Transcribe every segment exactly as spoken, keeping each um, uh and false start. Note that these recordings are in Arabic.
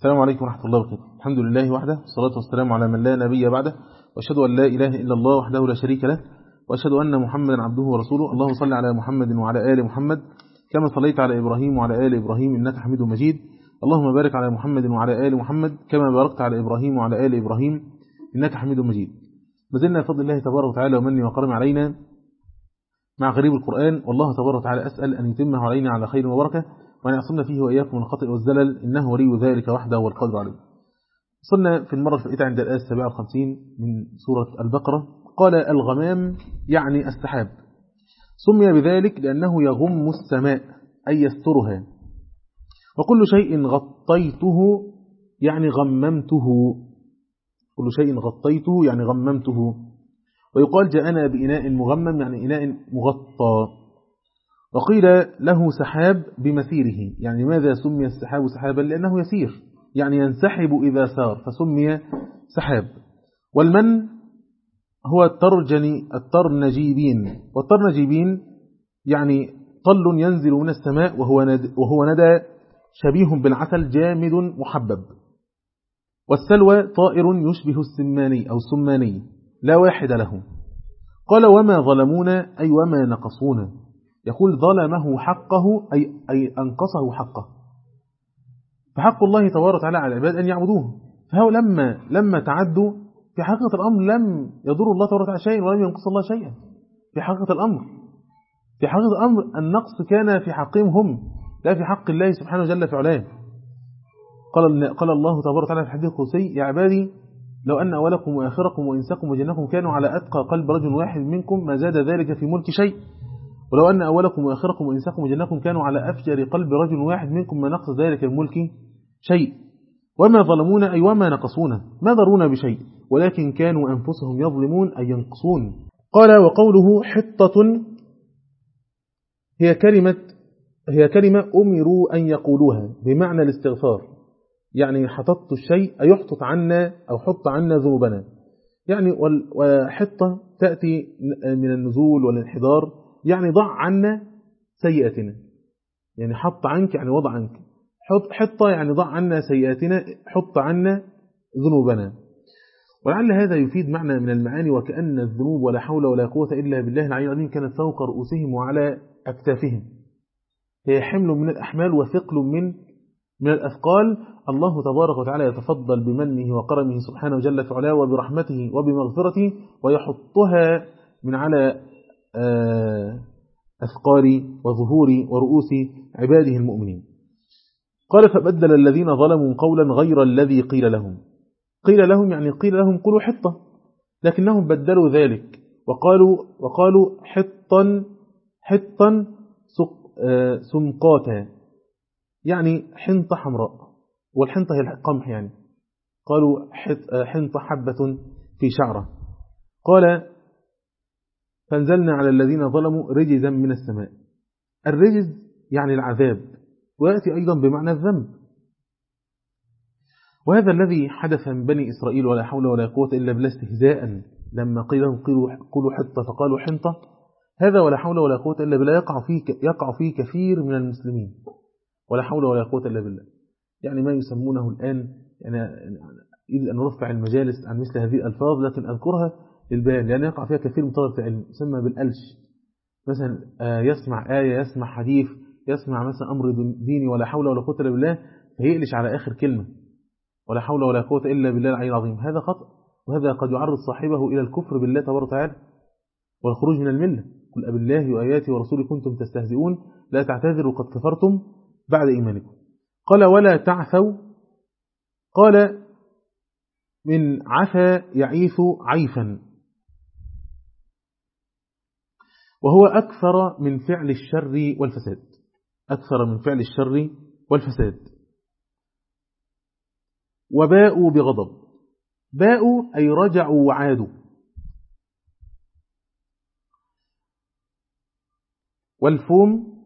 السلام عليكم ورحمة الله وبركاته. الحمد لله وحده، والصلاة والسلام على من لا نبي بعده، وأشهد أن لا إله إلا الله وحده لا شريك له، وأشهد أن محمدا عبده ورسوله. اللهم صل على محمد وعلى آل محمد كما صليت على إبراهيم وعلى آل إبراهيم إنك حميد مجيد. اللهم بارك على محمد وعلى آل محمد كما باركت على إبراهيم وعلى آل إبراهيم إنك حميد مجيد. بزلنا بفضل الله تبارك وتعالى ومنه وكرمه علينا مع غريب القرآن، والله تبارك وتعالى أسأل أن يتمه علينا على خير وبركة، وأن يعصمنا فيه وإياكم من الخطأ والزلل، إنه ولي ذلك وحده والقادر عليه. وصلنا في المرة الفائتة عند الآية السابعة والخمسين من سورة البقرة. قال الغمام يعني السحاب، سمي بذلك لأنه يغم السماء أي يسترها، وكل شيء غطيته يعني غممته، كل شيء غطيته يعني غممته. ويقال جاءنا بإناء مغمم يعني إناء مغطى. وقيل له سحاب بمسيره، يعني ماذا سمي السحاب سحابا؟ لأنه يسير، يعني ينسحب إذا سار فسمي سحاب. والمن هو الترجني الترنجيبين، والترنجيبين يعني طل ينزل من السماء وهو ندى, وهو ندى شبيه بالعسل جامد محبب. والسلوى طائر يشبه السماني أو السماني لا واحد له. قال وما ظلمونا أي وما نقصونا، يقول ظلمه حقه أي, أي أنقصه حقه. فحق الله تبارك وتعالى على العباد أن يعبدوه، فهو لما لما تعدوا في حقيقة الأمر لم يضر الله تبارك وتعالى شيئا ولم ينقص الله شيئا. في حقيقة الأمر في حقيقة الأمر النقص كان في حقهم هم، لا في حق الله سبحانه جل في علاه. قال قال الله تبارك وتعالى في الحديث القدسي: يا عبادي لو أن أولكم وآخركم وإنسكم وجنكم كانوا على أتقى قلب رجل واحد منكم ما زاد ذلك في ملك شيء، ولو أن أولكم وآخركم وإنسكم وجنكم كانوا على أفجر قلب رجل واحد منكم ما نقص ذلك الملك شيء. وما ظلمونا أي وما نقصونا، ما ضرونا بشيء، ولكن كانوا أنفسهم يظلمون أي ينقصون. قال وقوله حطة هي كلمة هي كلمة أمروا أن يقولوها بمعنى الاستغفار، يعني حطت الشيء أي يحطط عنا أو حط عنا ذنوبنا، يعني وحطة تأتي من النزول والانحدار، يعني ضع عنا سيئاتنا، يعني حط عنك يعني وضع عنك، حطة يعني ضع عنا سيئاتنا، حط عنا ذنوبنا. ولعل هذا يفيد معنى من المعاني، وكأن الذنوب ولا حول ولا قوة إلا بالله العلي العظيم كانت فوق رؤوسهم وعلى أكتافهم، هي حمل من الأحمال وثقل من من الأثقال. الله تبارك وتعالى يتفضل بمنه وكرمه سبحانه جل في علاه وبرحمته وبمغفرته، ويحطها من على أثقال وظهور ورؤوس عباده المؤمنين. قال فبدل الذين ظلموا قولا غير الذي قيل لهم. قيل لهم يعني قيل لهم قولوا حطة، لكنهم بدلوا ذلك وقالوا وقالوا حطا حطا سمقاتا، يعني حنطة حمراء، والحنطة هي القمح، يعني قالوا حنطة حبة في شعرة. قال فانزلنا على الذين ظلموا رجزا من السماء. الرجز يعني العذاب، ويأتي أيضا بمعنى الذنب. وهذا الذي حدث من بني إسرائيل ولا حول ولا قوة إلا بالله استهزاء، لما قيل لهم قولوا حطة فقالوا حنطة، هذا ولا حول ولا قوة إلا بالله يقع فيه يقع فيه كثير من المسلمين، ولا حول ولا قوة إلا بالله، يعني ما يسمونه الآن، يعني إذ أن نرفع المجالس عن مثل هذه الألفاظ، لكن أذكرها للبيان لأن يقع فيها كثير من طلبة العلم، يسمى بالألش. مثلا يسمع آية، يسمع حديث، يسمع مثلا أمر ديني ولا حول ولا قوة إلا بالله، فيقلش على آخر كلمة ولا حول ولا قوة إلا بالله العلي العظيم. هذا خطأ، وهذا قد يعرض صاحبه إلى الكفر بالله تبارك وتعالى والخروج من الملة. قل أبالله وآياته ورسوله كنتم تستهزئون لا تعتذروا قد كفرتم بعد إيمانكم. قال ولا تعثوا، قال من عفا يعيث عيفا، وهو أكثر من فعل الشر والفساد، أكثر من فعل الشر والفساد. وباءوا بغضب، باءوا أي رجعوا وعادوا. والفوم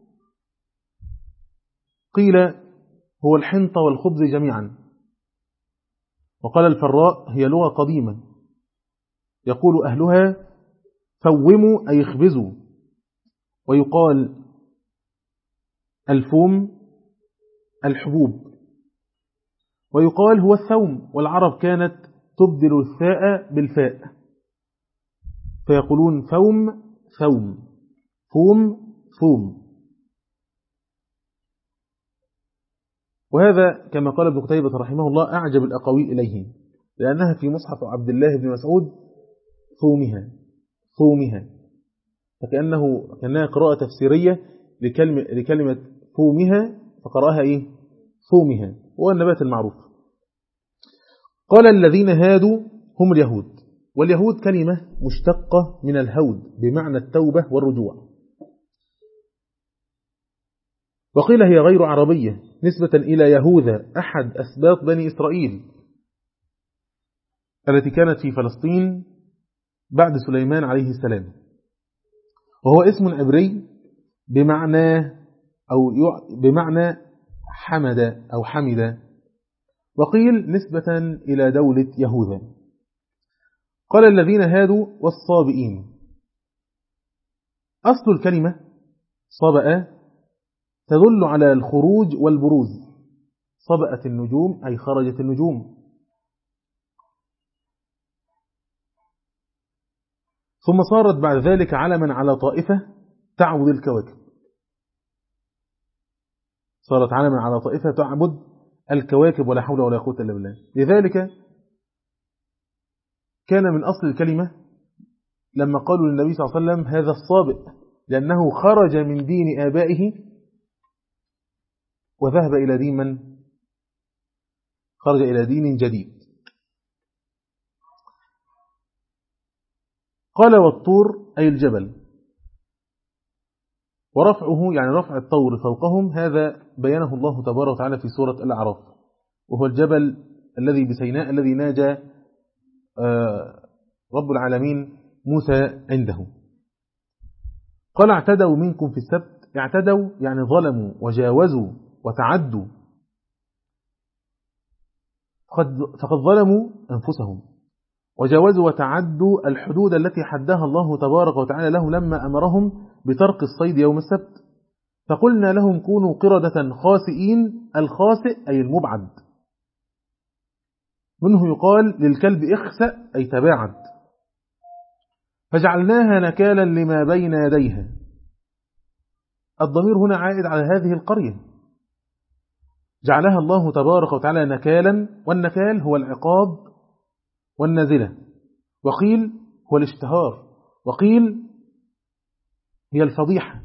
قيل هو الحنطة والخبز جميعا. وقال الفراء هي لغة قديمة يقول أهلها فوموا أي اخبزوا. ويقال الفوم الحبوب. ويقال هو الثوم، والعرب كانت تبدل الثاء بالفاء فيقولون ثوم ثوم، ثوم ثوم. وهذا كما قال ابن قتيبة رحمه الله أعجب الأقاويل إليه، لأنها في مصحف عبد الله بن مسعود ثومها ثومها، فكأنه كأنها قراءة تفسيرية لكلمة, لكلمة ثومها، فقرأها إيه؟ ثومها، هو النبات المعروف. قال الذين هادوا هم اليهود، واليهود كلمة مشتقة من الهود بمعنى التوبة والرجوع، وقيل هي غير عربية نسبة إلى يهوذا أحد أسباط بني إسرائيل التي كانت في فلسطين بعد سليمان عليه السلام، وهو اسم عبري بمعنى أو بمعنى حمد أو حمد، وقيل نسبة إلى دولة يهوذا. قال الذين هادوا والصابئين. أصل الكلمة صبأ تدل على الخروج والبروز، صبأت النجوم أي خرجت النجوم. ثم صارت بعد ذلك علما على طائفة تعبد الكواكب، صارت علما على طائفة تعبد الكواكب ولا حول ولا قوة إلا بالله. لذلك كان من أصل الكلمة لما قالوا للنبي صلى الله عليه وسلم هذا الصابئ، لأنه خرج من دين آبائه وذهب إلى دين من؟ خرج إلى دين جديد. قال والطور أي الجبل، ورفعه يعني رفع الطور فوقهم، هذا بيانه الله تبارك وتعالى في سورة الأعراف، وهو الجبل الذي بسيناء الذي ناجى رب العالمين موسى عنده. قال اعتدوا منكم في السبت، اعتدوا يعني ظلموا وجاوزوا وتعدوا، فقد ظلموا أنفسهم وجاوزوا وتعدوا الحدود التي حدها الله تبارك وتعالى لهم لما أمرهم بترك الصيد يوم السبت، فقلنا لهم كونوا قردة خاسئين، الخاسئ أي المبعد، منه يقال للكلب اخسأ أي تباعد، فجعلناها نكالا لما بين يديها. الضمير هنا عائد على هذه القرية، جعلها الله تبارك وتعالى نكالا، والنكال هو العقاب والنزلة، وقيل هو الاشتهار، وقيل هي الفضيحة.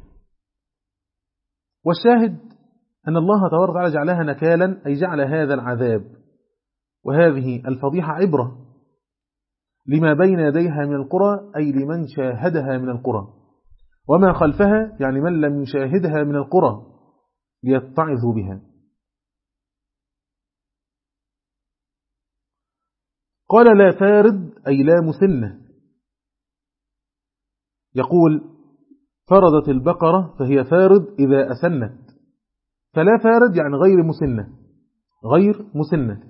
والشاهد أن الله تبارك وتعالى جعلها نكالا أي جعل هذا العذاب وهذه الفضيحة عبرة لما بين يديها من القرى، أي لمن شاهدها من القرى، وما خلفها يعني من لم يشاهدها من القرى ليتعظوا بها. قال لا فارد أي لا مسنة، يقول فرضت البقرة فهي فارد إذا أسنت، فلا فارد يعني غير مسنة، غير مسنة.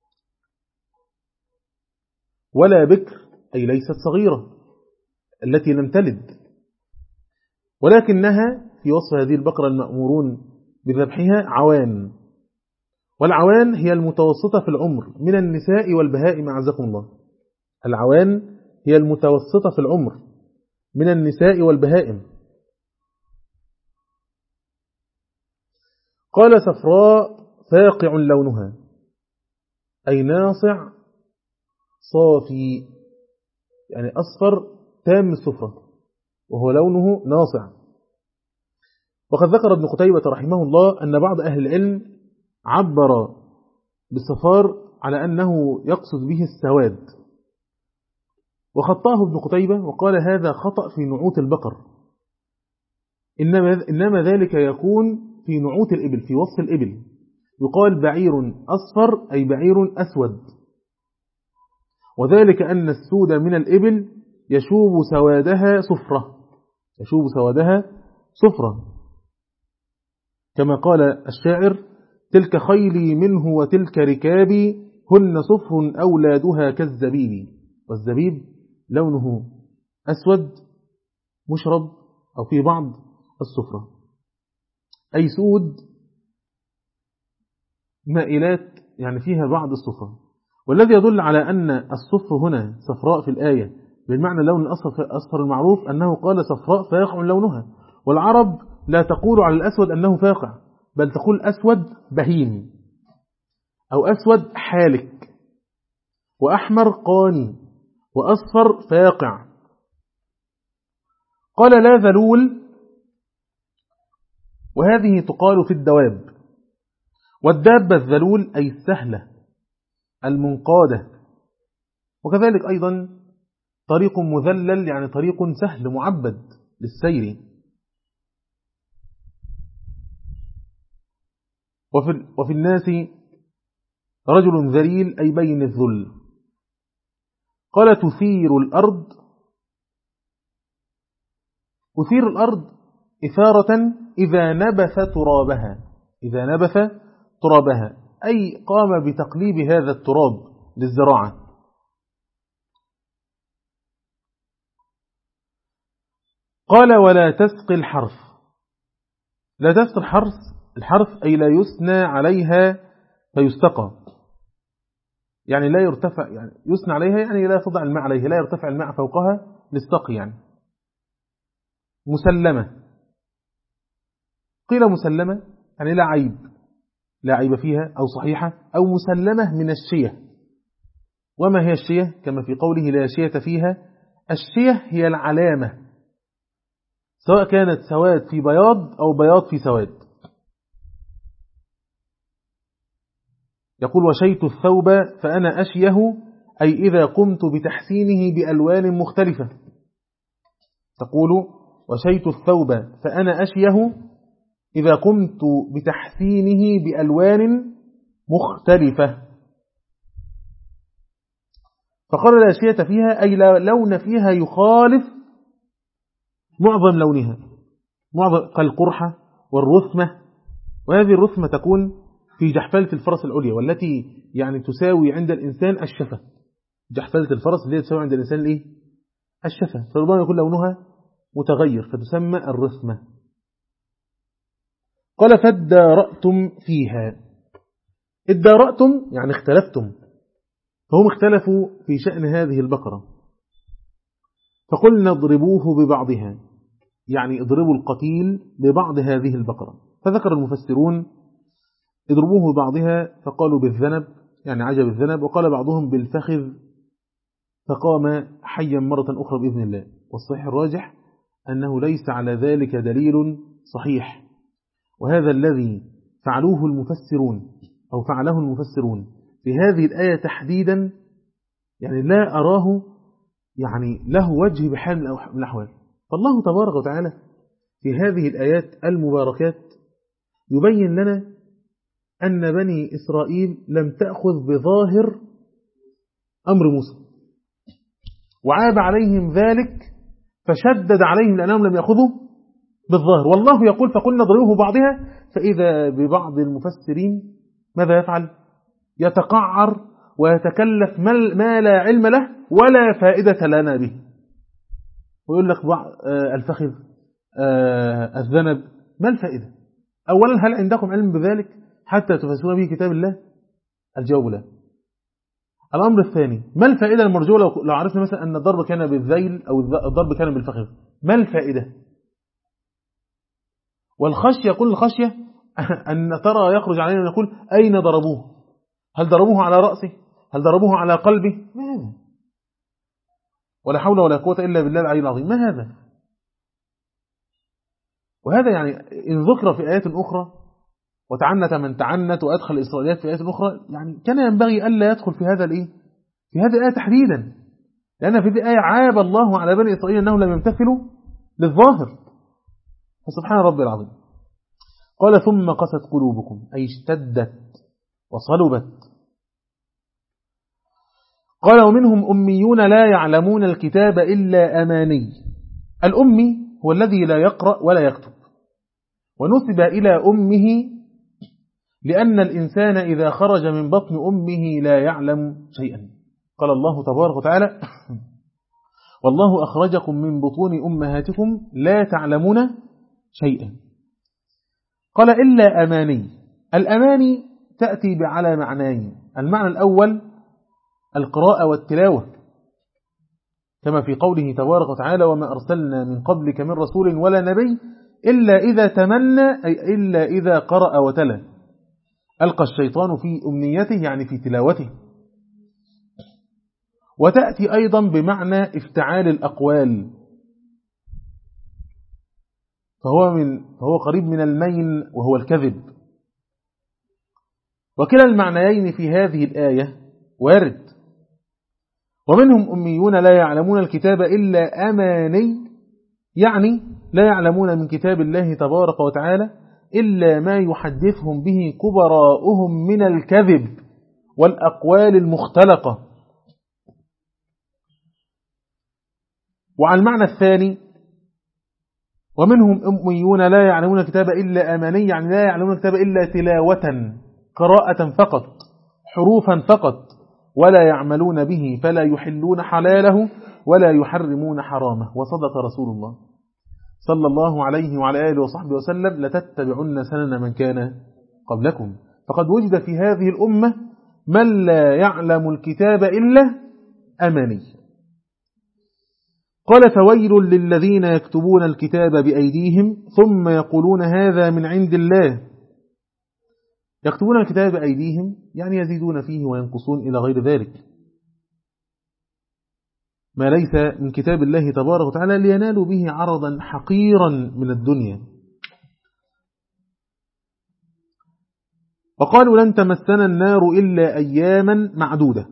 ولا بكر أي ليست صغيرة التي لم تلد، ولكنها في وصف هذه البقرة المأمورون بذبحها عوان، والعوان هي المتوسطة في العمر من النساء والبهائم أعزكم الله، العوان هي المتوسطة في العمر من النساء والبهائم. قال صفراء فاقع لونها أي ناصع صافي، يعني أصفر تام الصفرة وهو لونه ناصع. وقد ذكر ابن قتيبة رحمه الله أن بعض أهل العلم عبر بالصفار على أنه يقصد به السواد، وخطاه ابن قتيبة وقال هذا خطأ في نعوت البقر، إنما, إنما ذلك يكون في نعوت الإبل، في وصف الإبل، يقال بعير أصفر أي بعير أسود، وذلك أن السود من الإبل يشوب سوادها صفرة، يشوب سوادها صفرة، كما قال الشاعر تلك خيلي منه وتلك ركابي هن صفر أولادها كالزبيب، والزبيب لونه أسود مشرب أو في بعض الصفرة، أي سود مائلات يعني فيها بعض الصفر، والذي يدل على أن الصفر هنا صفراء في الآية بالمعنى اللون الأصفر المعروف أنه قال صفراء فيقع لونها، والعرب لا تقول على الأسود أنه فاقع، بل تقول أسود بهيم أو أسود حالك، وأحمر قاني، وأصفر فاقع. قال لا ذلول، وهذه تقال في الدواب، والدابة الذلول أي السهلة المنقادة، وكذلك أيضا طريق مذلل يعني طريق سهل معبد للسير. وفي, وفي الناس رجل ذليل أي بين الذل. قال تثير الأرض، تثير الأرض إثارة إذا نبث ترابها، إذا نبث ترابها أي قام بتقليب هذا التراب للزراعة. قال ولا تسقي الحرث، لا تسقي الحرث، الحرث أي لا يثنى عليها فيستقى، يعني لا يرتفع، يعني يثنى عليها يعني لا تضع الماء عليها، لا يرتفع الماء فوقها للسقي يعني. مسلمة، قيل مسلمة يعني لا عيب، لا عيب فيها أو صحيحة، أو مسلمة من الشية. وما هي الشية؟ كما في قوله لا شية فيها، الشية هي العلامة، سواء كانت سواد في بياض أو بياض في سواد. يقول وشيت الثوب فأنا أشيه، أي إذا قمت بتحسينه بألوان مختلفة. تقول وشيت الثوب فأنا أشيه إذا قمت بتحسينه بألوان مختلفة. فقال لا شية فيها أي لا لون فيها يخالف معظم لونها، معظم كالقرحة والرثمة، وهذه الرثمة تكون في جحفلة الفرس العليا، والتي يعني تساوي عند الإنسان الشفة. جحفلة الفرس اللي تساوي عند الإنسان الإيه؟ الشفة، فربما يكون لونها متغير فتسمى الرثمة. قال فادارأتم فيها، ادارأتم يعني اختلفتم، فهم اختلفوا في شأن هذه البقرة، فقلنا اضربوه ببعضها، يعني اضربوا القتيل ببعض هذه البقرة. فذكر المفسرون اضربوه ببعضها، فقالوا بالذنب يعني عجب الذنب، وقال بعضهم بالفخذ فقام حيا مرة أخرى بإذن الله. والصحيح الراجح أنه ليس على ذلك دليل صحيح، وهذا الذي فعلوه المفسرون أو فعله المفسرون في هذه الآية تحديدا يعني لا أراه يعني له وجه بحال من الأحوال. فالله تبارك وتعالى في هذه الآيات المباركات يبين لنا أن بني إسرائيل لم تأخذ بظاهر أمر موسى، وعاب عليهم ذلك فشدد عليهم لأنهم لم يأخذوا بالظاهر. والله يقول فقلنا اضربوه بعضها، فإذا ببعض المفسرين ماذا يفعل؟ يتقعر ويتكلف ما لا علم له ولا فائدة لنا به، ويقول لك الفخذ الذنب، ما الفائدة؟ أولا هل عندكم علم بذلك حتى تفسرون به كتاب الله؟ الجواب لا. الأمر الثاني، ما الفائدة المرجوة لو عرفنا مثلا أن الضرب كان بالذيل أو الضرب كان بالفخذ؟ ما الفائدة؟ والخشية، يقول الخشية أن ترى يخرج علينا ونقول أين ضربوه؟ هل ضربوه على رأسه؟ هل ضربوه على قلبه؟ ما هذا؟ ولا حول ولا قوة إلا بالله العلي العظيم، ما هذا؟ وهذا يعني إن ذكر في آيات أخرى وتعنت من تعنت وأدخل الإسرائيليات في آيات أخرى، يعني كان ينبغي ألا يدخل في هذا الإيه؟ في هذه الآية تحديدا، لأن في هذه الآية عاب الله على بني إسرائيل أنهم لم يمتثلوا للظاهر، فسبحان ربي العظيم. قال ثم قست قلوبكم أي اشتدت وصلبت. قال ومنهم أميون لا يعلمون الكتاب إلا أماني. الأمي هو الذي لا يقرأ ولا يكتب، ونسب إلى أمه لأن الإنسان إذا خرج من بطن أمه لا يعلم شيئا. قال الله تبارك وتعالى والله أخرجكم من بطون أمهاتكم لا تعلمون شيئا. قال إلا أماني. الأماني تأتي على معنيين. المعنى الأول القراءة والتلاوة، كما في قوله تبارك وتعالى: وما أرسلنا من قبلك من رسول ولا نبي إلا إذا تمنى، أي إلا إذا قرأ وتلا ألقى الشيطان في أمنيته، يعني في تلاوته. وتأتي أيضا بمعنى افتعال الأقوال، فهو, من فهو قريب من المين وهو الكذب. وكلا المعنيين في هذه الآية وارد. ومنهم أميون لا يعلمون الكتاب إلا أماني، يعني لا يعلمون من كتاب الله تبارك وتعالى إلا ما يحدثهم به كبراؤهم من الكذب والأقوال المختلقة. وعلى المعنى الثاني: ومنهم أميون لا يعلمون الكتاب إلا أماني، يعني لا يعلمون الكتاب إلا تلاوة، قراءة فقط، حروفا فقط، ولا يعملون به، فلا يحلون حلاله ولا يحرمون حرامه. وصدق رسول الله صلى الله عليه وعلى آله وصحبه وسلم: لتتبعن سنن من كان قبلكم. فقد وجد في هذه الأمة من لا يعلم الكتاب إلا أماني. قال: فويل للذين يكتبون الكتاب بأيديهم ثم يقولون هذا من عند الله. يكتبون الكتاب بأيديهم يعني يزيدون فيه وينقصون إلى غير ذلك، ما ليس من كتاب الله تبارك وتعالى، لينالوا به عرضا حقيرا من الدنيا. وقالوا: لن تمسنا النار إلا أياما معدودة.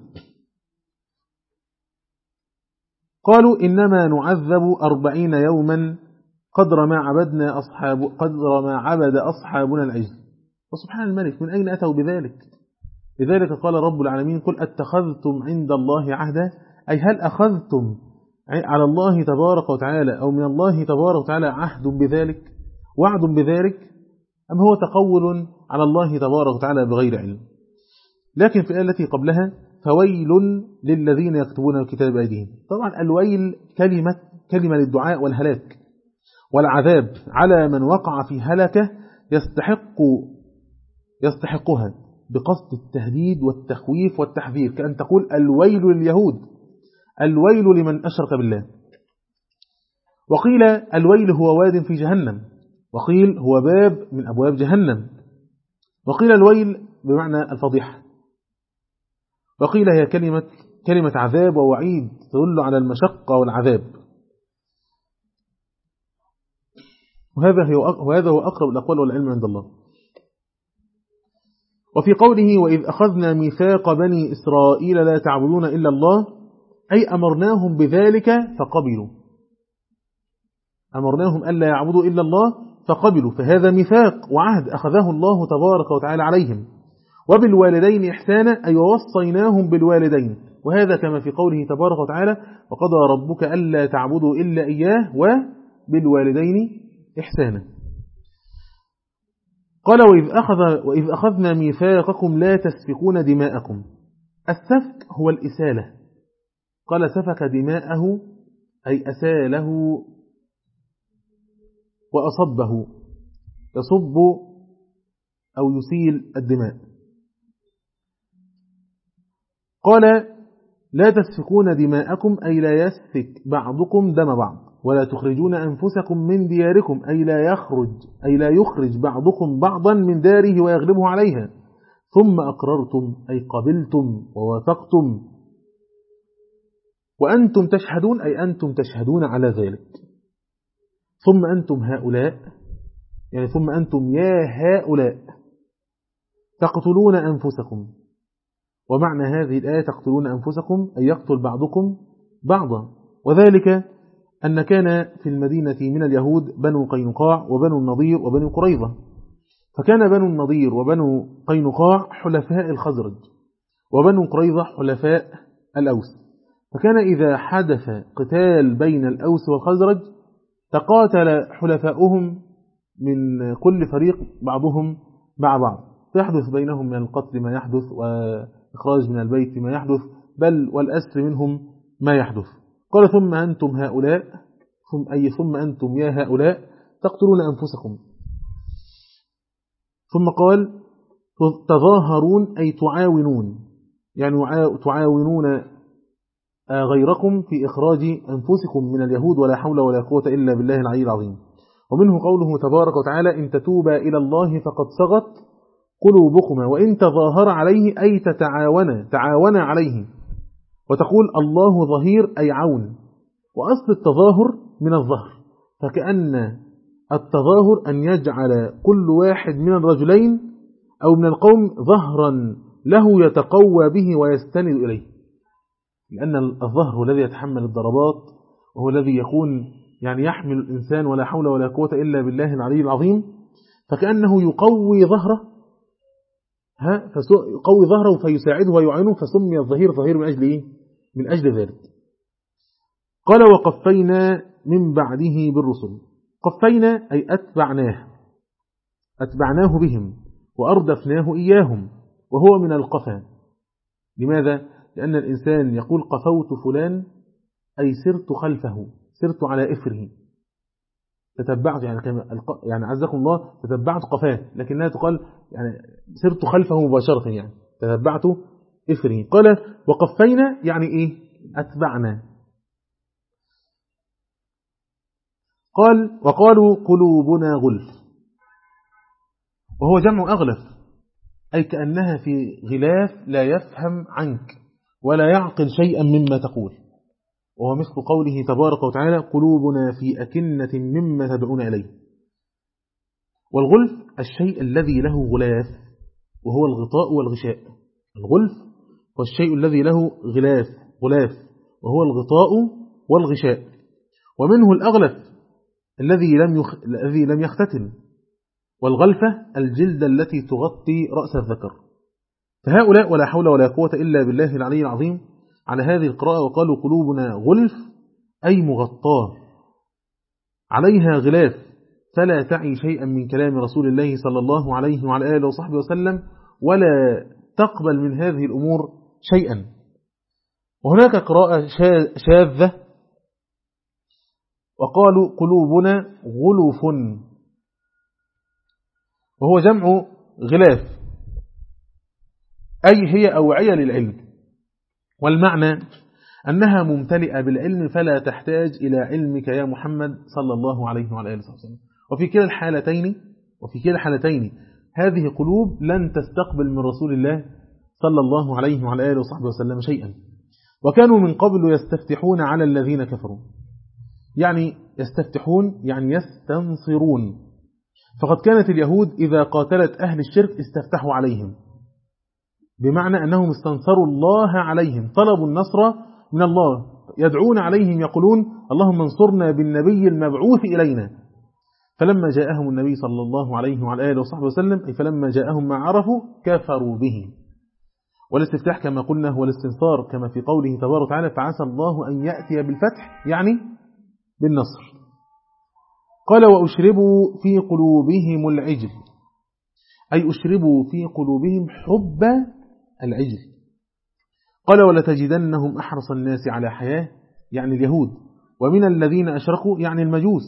قالوا: إنما نعذب أربعين يوما قدر ما عبدنا أصحاب قدر ما عبد أصحابنا العجل. وسبحان الملك، من أين أتوا بذلك؟ لذلك قال رب العالمين: قل أتخذتم عند الله عهدا، أي هل أخذتم على الله تبارك وتعالى أو من الله تبارك وتعالى عهد بذلك، وعد بذلك، أم هو تقول على الله تبارك وتعالى بغير علم؟ لكن في الآية التي قبلها: فويل للذين يكتبون الكتاب بأيديهم. طبعا الويل كلمة كلمة للدعاء والهلاك والعذاب على من وقع في هلكة يستحق يستحقها بقصد التهديد والتخويف والتحذير، كأن تقول الويل لليهود، الويل لمن أشرك بالله. وقيل الويل هو واد في جهنم، وقيل هو باب من أبواب جهنم، وقيل الويل بمعنى الفضيحة، وقيل هي كلمة كلمة عذاب ووعيد تدل على المشقة والعذاب. وهذا هو وهذا هو أقرب الأقوال والعلم عند الله. وفي قوله: وإذ أخذنا ميثاق بني إسرائيل لا تعبدون إلا الله، أي أمرناهم بذلك فقبلوا، أمرناهم ألا يعبدوا إلا الله فقبلوا، فهذا ميثاق وعهد أخذه الله تبارك وتعالى عليهم. وبالوالدين إحسانا، أي ووصيناهم بالوالدين، وهذا كما في قوله تبارك وتعالى: وقضى ربك ألا تعبدوا إلا إياه وبالوالدين إحسانا. قال: وإذ, أخذ وإذ أخذنا ميثاقكم لا تسفكون دماءكم. السفك هو الإسالة، قال: سفك دماءه أي أساله وأصبه، يصب أو يسيل الدماء. قال: لا تسفكون دماءكم، أي لا يسفك بعضكم دم بعض، ولا تخرجون أنفسكم من دياركم، أي لا يخرج أي لا يخرج بعضكم بعضا من داره ويغلبه عليها. ثم أقررتم، أي قبلتم ووافقتم، وأنتم تشهدون، أي أنتم تشهدون على ذلك. ثم أنتم هؤلاء، يعني ثم أنتم يا هؤلاء تقتلون أنفسكم. ومعنى هذه الآية تقتلون أنفسكم أي يقتل بعضكم بعضا، وذلك أن كان في المدينة من اليهود بنو قينقاع وبنو النضير وبنو قريظة، فكان بنو النضير وبنو قينقاع حلفاء الخزرج، وبنو قريظة حلفاء الأوس. فكان إذا حدث قتال بين الأوس والخزرج تقاتل حلفاؤهم من كل فريق بعضهم مع بعض، فيحدث بينهم من القتل ما يحدث، وإخراج من البيت ما يحدث، بل والأسر منهم ما يحدث. قال: ثم أنتم هؤلاء، ثم أي ثم أنتم يا هؤلاء تقتلون أنفسكم. ثم قال: تظاهرون أي تعاونون، يعني تعاونون غيركم في إخراج أنفسكم من اليهود، ولا حول ولا قوة إلا بالله العلي العظيم. ومنه قوله تبارك وتعالى إن تتوبا إلى الله فقد صغت قلوبكما وإن تظاهر عليه أي تتعاون تعاون عليه. وتقول الله ظهير أي عون، وأصل التظاهر من الظهر، فكأن التظاهر أن يجعل كل واحد من الرجلين أو من القوم ظهرا له يتقوى به ويستند إليه، لأن الظهر هو الذي يتحمل الضربات، وهو الذي يكون يعني يحمل الإنسان ولا حول ولا قوة إلا بالله العلي العظيم. فكأنه يقوي ظهره ها يقوي ظهره فيساعده ويعينه، فسمي الظهير ظهير من أجل إيه؟ من أجل ذلك. قال وقفينا من بعده بالرسل. قفينا أي أتبعناه أتبعناه بهم وأردفناه إياهم، وهو من القفا. لماذا؟ لأن الإنسان يقول قفوت فلان أي سرت خلفه، سرت على إثره، تتبعت يعني يعني عزكم الله تتبعت قفاه، لكنها تقال يعني سرت خلفه مباشرة، يعني تتبعت إثره. قال وقفينا يعني إيه؟ أتبعنا. قال وقالوا قلوبنا غلف، وهو جمع أغلف، أي كأنها في غلاف لا يفهم عنك ولا يعقل شيئا مما تقول، وهو مثل قوله تبارك وتعالى قلوبنا في أكنة مما تدعون إليه. والغلف الشيء الذي له غلاف، وهو الغطاء والغشاء. الغلف هو الشيء الذي له غلاف غلاف وهو الغطاء والغشاء. ومنه الأغلف الذي لم يخ... الذي لم يختتم، والغلفة الجلد التي تغطي رأس الذكر. فهؤلاء ولا حول ولا قوة إلا بالله العلي العظيم على هذه القراءة وقالوا قلوبنا غلف أي مغطاة عليها غلاف، فلا تعي شيئا من كلام رسول الله صلى الله عليه وعلى آله وصحبه وسلم، ولا تقبل من هذه الأمور شيئا. وهناك قراءة شاذة وقالوا قلوبنا غلف، وهو جمع غلاف، أي هي أوعية للعلم، والمعنى أنها ممتلئة بالعلم فلا تحتاج إلى علمك يا محمد صلى الله عليه وعلى آله وسلم. وفي كلا الحالتين وفي كلا الحالتين هذه قلوب لن تستقبل من رسول الله صلى الله عليه وعلى آله وصحبه وسلم شيئا. وكانوا من قبل يستفتحون على الذين كفروا، يعني يستفتحون يعني يستنصرون. فقد كانت اليهود إذا قاتلت أهل الشرك استفتحوا عليهم، بمعنى أنهم استنصروا الله عليهم، طلبوا النصر من الله، يدعون عليهم يقولون اللهم انصرنا بالنبي المبعوث إلينا. فلما جاءهم النبي صلى الله عليه وعلى آله وصحبه وسلم، أي فلما جاءهم ما عرفوا كفروا به. والاستفتاح كما قلنا هو الاستنصار، كما في قوله تبارك وتعالى فعسى الله أن يأتي بالفتح يعني بالنصر. قال وأشربوا في قلوبهم العجل، أي أشربوا في قلوبهم حب العجل. قال ولتجدنهم أحرص الناس على حياة يعني اليهود، ومن الذين أشركوا يعني المجوس.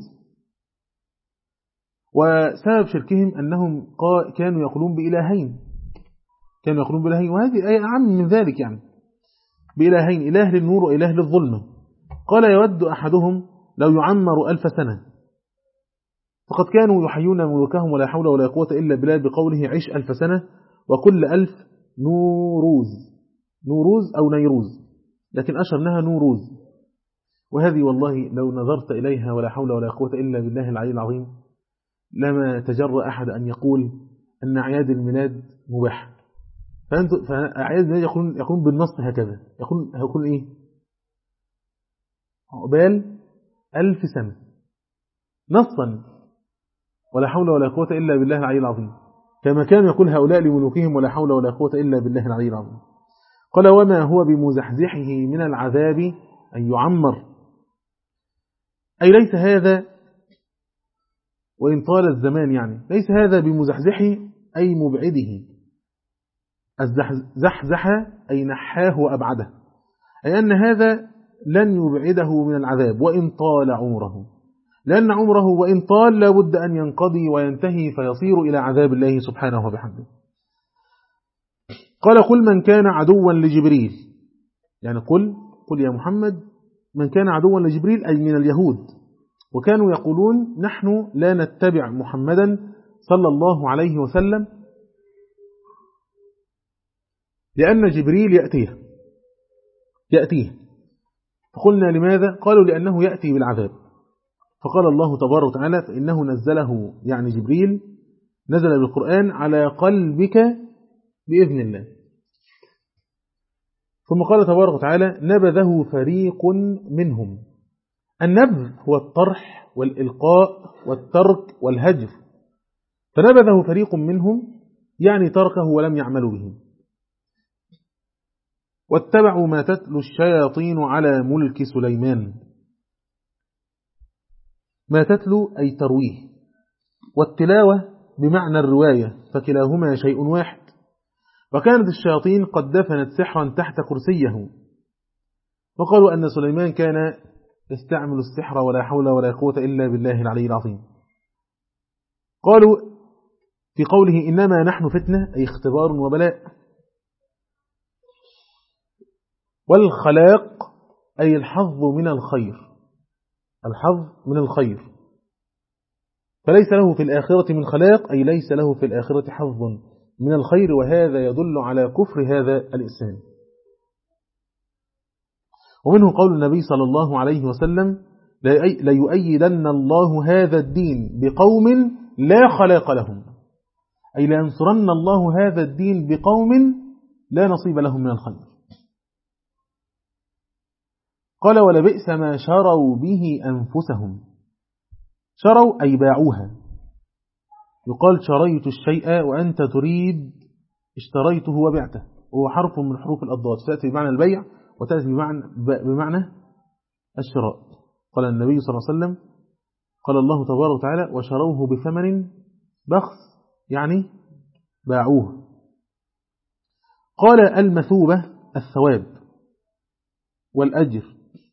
وسبب شركهم أنهم كانوا يقولون بإلهين كانوا يقولون بإلهين وهذه آية أعم من ذلك، يعني بإلهين، إله للنور وإله للظلمة. قال يود أحدهم لو يعمر ألف سنة، فقد كانوا يحيون ملوكهم ولا حول ولا قوة إلا بالله بقوله عيش ألف سنة، وكل ألف نوروز نوروز أو نيروز، لكن أشرناها نوروز. وهذه والله لو نظرت إليها ولا حول ولا قوة إلا بالله العلي العظيم لما تجرأ أحد أن يقول أن أعياد الميلاد مباح. فأعياد الميلاد يقولون يقولون بالنص هكذا، يقولون يقول إيه عقبال ألف سنة نصا، ولا حول ولا قوة إلا بالله العلي العظيم، كما كان يقول هؤلاء لملوكهم ولا حول ولا قوة إلا بالله العلي العظيم. قال وما هو بمزحزحه من العذاب أن يعمر، أي ليس هذا وإن طال الزمان، يعني ليس هذا بمزحزحه أي مبعده. الزحزح أي نحاه وأبعده، أي أن هذا لن يبعده من العذاب وإن طال عمره، لأن عمره وإن طال لابد أن ينقضي وينتهي فيصير إلى عذاب الله سبحانه وبحمده. قال قل من كان عدوا لجبريل، يعني قل قل يا محمد من كان عدوا لجبريل أي من اليهود، وكانوا يقولون نحن لا نتبع محمدا صلى الله عليه وسلم لأن جبريل يأتيه يأتيه فقلنا لماذا؟ قالوا لأنه يأتي بالعذاب. فقال الله تبارك وتعالى فإنه نزله، يعني جبريل نزل بالقرآن على قلبك بإذن الله. ثم قال تبارك وتعالى نبذه فريق منهم. النبذ هو الطرح والإلقاء والترك والهجر، فنبذه فريق منهم يعني تركه ولم يعملوا به. واتبعوا ما تتلو الشياطين على ملك سليمان. ما تتلو أي ترويه، والتلاوة بمعنى الرواية، فكلاهما شيء واحد. وكانت الشياطين قد دفنت سحرا تحت كرسيه، وقالوا أن سليمان كان يستعمل السحر ولا حول ولا قوة إلا بالله العلي العظيم. قالوا في قوله إنما نحن فتنة أي اختبار وبلاء. والخلاق أي الحظ من الخير، الحظ من الخير، فليس له في الآخرة من خلاق أي ليس له في الآخرة حظ من الخير، وهذا يدل على كفر هذا الإنسان. ومنه قول النبي صلى الله عليه وسلم ليؤيدن الله هذا الدين بقوم لا خلاق لهم، أي لينصرن الله هذا الدين بقوم لا نصيب لهم من الخير. قال ولبئس ما شروا به أنفسهم. شروا أي باعوها. يقال شريت الشيء وأنت تريد اشتريته وبعته، وهو حرف من حروف الأضداد، تأتي بمعنى البيع وتأتي بمعنى, بمعنى الشراء. قال النبي صلى الله عليه وسلم قال الله تبارك وتعالى وشروه بثمن بخس، يعني باعوه. قال المثوبة الثواب والأجر،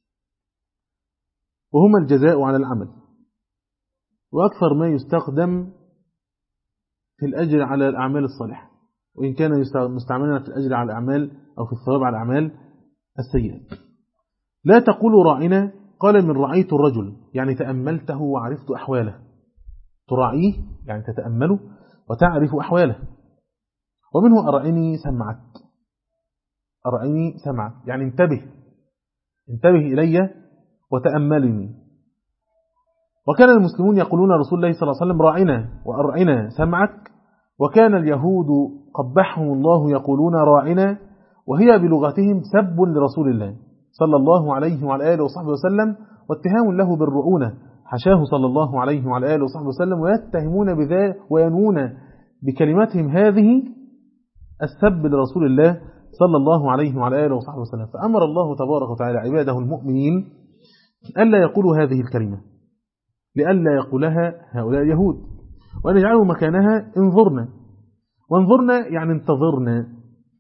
وهما الجزاء على العمل، وأكثر ما يستخدم في الأجر على الأعمال الصالحة، وإن كان مستعملنا في الأجر على الأعمال أو في الثواب على الأعمال السيئة. لا تقولوا راعنا، قال من رعيت الرجل يعني تأملته وعرفت أحواله. تراعيه يعني تتأمله وتعرف أحواله. ومنه أرعني سمعك. أرعني سمعك يعني انتبه انتبه إلي وتأملني. وكان المسلمون يقولون رسول الله صلى الله عليه وسلم راعنا وأرعنا سمعك، وكان اليهود قبحهم الله يقولون راعنا، وهي بلغتهم سب لرسول الله صلى الله عليه وعلى آله وصحبه وسلم، واتهام له بالرعونة، حشاه صلى الله عليه وعلى آله وصحبه وسلم، ويتهمون بذا وينون بكلماتهم هذه السب لرسول الله صلى الله عليه وعلى آله وصحبه وسلم. فأمر الله تبارك وتعالى عباده المؤمنين ألا يقولوا هذه الكلمة لألا يقولها هؤلاء اليهود، وأن يجعلوا مكانها انظرنا. وانظرنا يعني انتظرنا،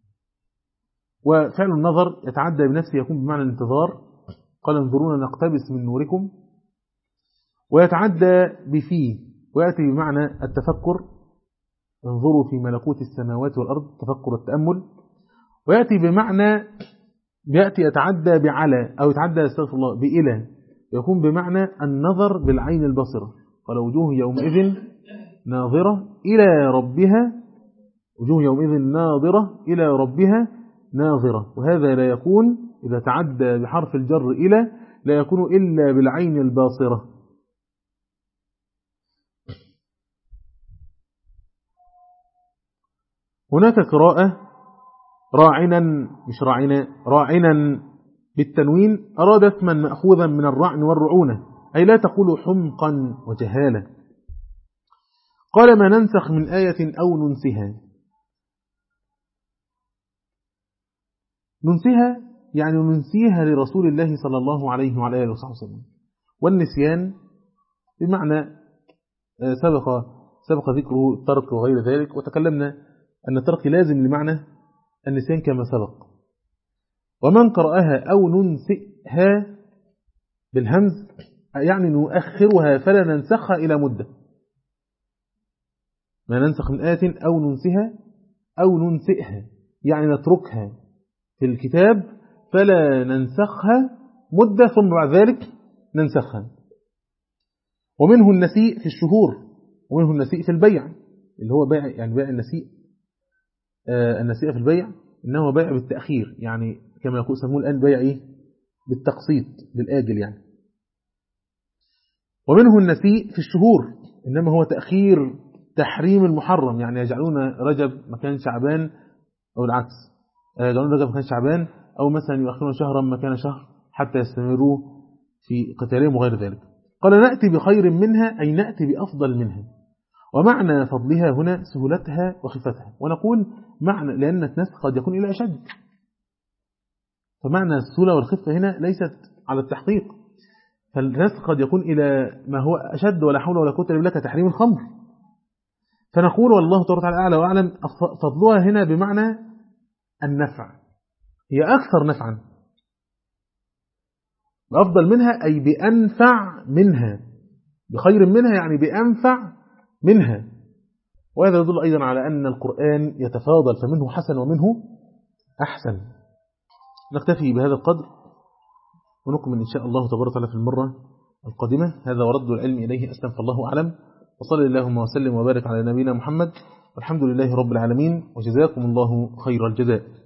وفعل النظر يتعدى بنفسه يكون بمعنى الانتظار، قال انظرونا نقتبس من نوركم، ويتعدى بفيه ويأتي بمعنى التفكر، انظروا في ملكوت السماوات والأرض، تفكر التأمل، ويأتي بمعنى يأتي يتعدى بعلى أو يتعدى استغفر الله بإلى، يكون بمعنى النظر بالعين البصرة. قال وجوه يومئذ ناظرة إلى ربها، وجوه يومئذ ناظرة إلى ربها ناظرة. وهذا لا يكون إذا تعدى بحرف الجر إلى لا يكون إلا بالعين الباصرة. هناك قراءة راعنا مش راعنا راعنا بالتنوين، أراد اسما مأخوذا من الرعن والرعونة، أي لا تقولوا حمقا وجهالة. قال ما ننسخ من آية أو ننسها. ننسها يعني ننسيها لرسول الله صلى الله عليه وعلى آله وصحبه وسلم. والنسيان بمعنى سبق سبق ذكره الترك وغير ذلك، وتكلمنا أن الترك لازم لمعنى النسيان كما سبق. ومن قرأها أو ننسئها بالهمز يعني نؤخرها فلا ننسخها إلى مدة. ما ننسخ من آية أو ننسها أو ننسئها يعني نتركها في الكتاب فلا ننسخها مدة ثم بعد ذلك ننسخها. ومنه النسيء في الشهور، ومنه النسيء في البيع اللي هو بيع، يعني بيع النسيء آه النسيء في البيع إنه بيع بالتأخير، يعني كما يقول سموه الآن بيع إيه بالتقسيط بالآجل يعني. ومنه النسيء في الشهور إنما هو تأخير تحريم المحرم، يعني يجعلون رجب مكان شعبان أو العكس، يجعلون رجب مكان شعبان أو مثلا يؤخرون شهرا مكان شهر حتى يستمروا في قتالهم وغير ذلك. قال نأتي بخير منها أي نأتي بأفضل منها. ومعنى فضلها هنا سهولتها وخفتها، ونقول معنى لأن النسخ قد يكون إلى أشد، فمعنى السهولة والخفة هنا ليست على التحقيق، فالنسخ قد يكون إلى ما هو أشد ولا حول ولا قوة إلا بالله كتحريم الخمر. فنقول والله تبارك وتعالى أعلى وأعلم فضلها هنا بمعنى النفع، هي أكثر نفعا، بأفضل منها أي بأنفع منها، بخير منها يعني بأنفع منها. وهذا يدل أيضا على أن القرآن يتفاضل، فمنه حسن ومنه أحسن. نكتفي بهذا القدر ونكمل إن شاء الله تبارك وتعالى في المرة القادمة. هذا ورد العلم إليه أسلم، فالله أعلم، وصلى اللهم وسلم وبارك على نبينا محمد، والحمد لله رب العالمين، وجزاكم الله خير الجزاء.